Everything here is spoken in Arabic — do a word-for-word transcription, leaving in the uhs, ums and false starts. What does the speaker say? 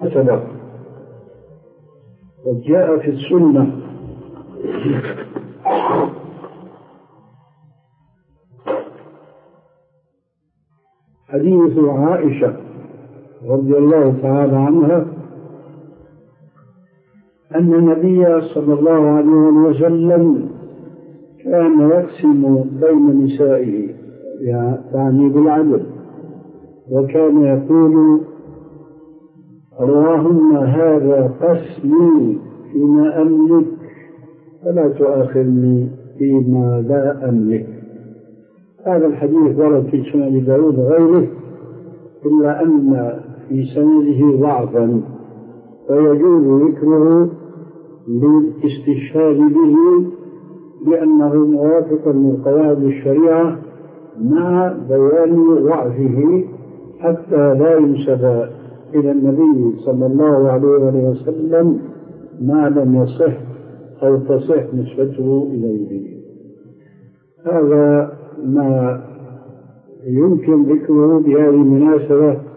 سبق وجاء في السنة حديث عائشة رضي الله تعالى عنها أن النبي صلى الله عليه وسلم كان يقسم بين نسائه يعني بالعدل، وكان يقول: اللهم هذا قسمي فيما أملك فلا تؤاخذني فيما لا أملك. هذا الحديث ورد في سنن داود وغيره، إلا أن في سنده ضعفا، ويجوز ذكره للاستشهاد به لأنه موافق لقواعد الشريعة مع بيان ضعفه حتى لا ينسب إلى النبي صلى الله عليه وسلم ما لم يصح أو تصح نسبته إليه. هذا ما يمكن ذكره بهذه المناسبة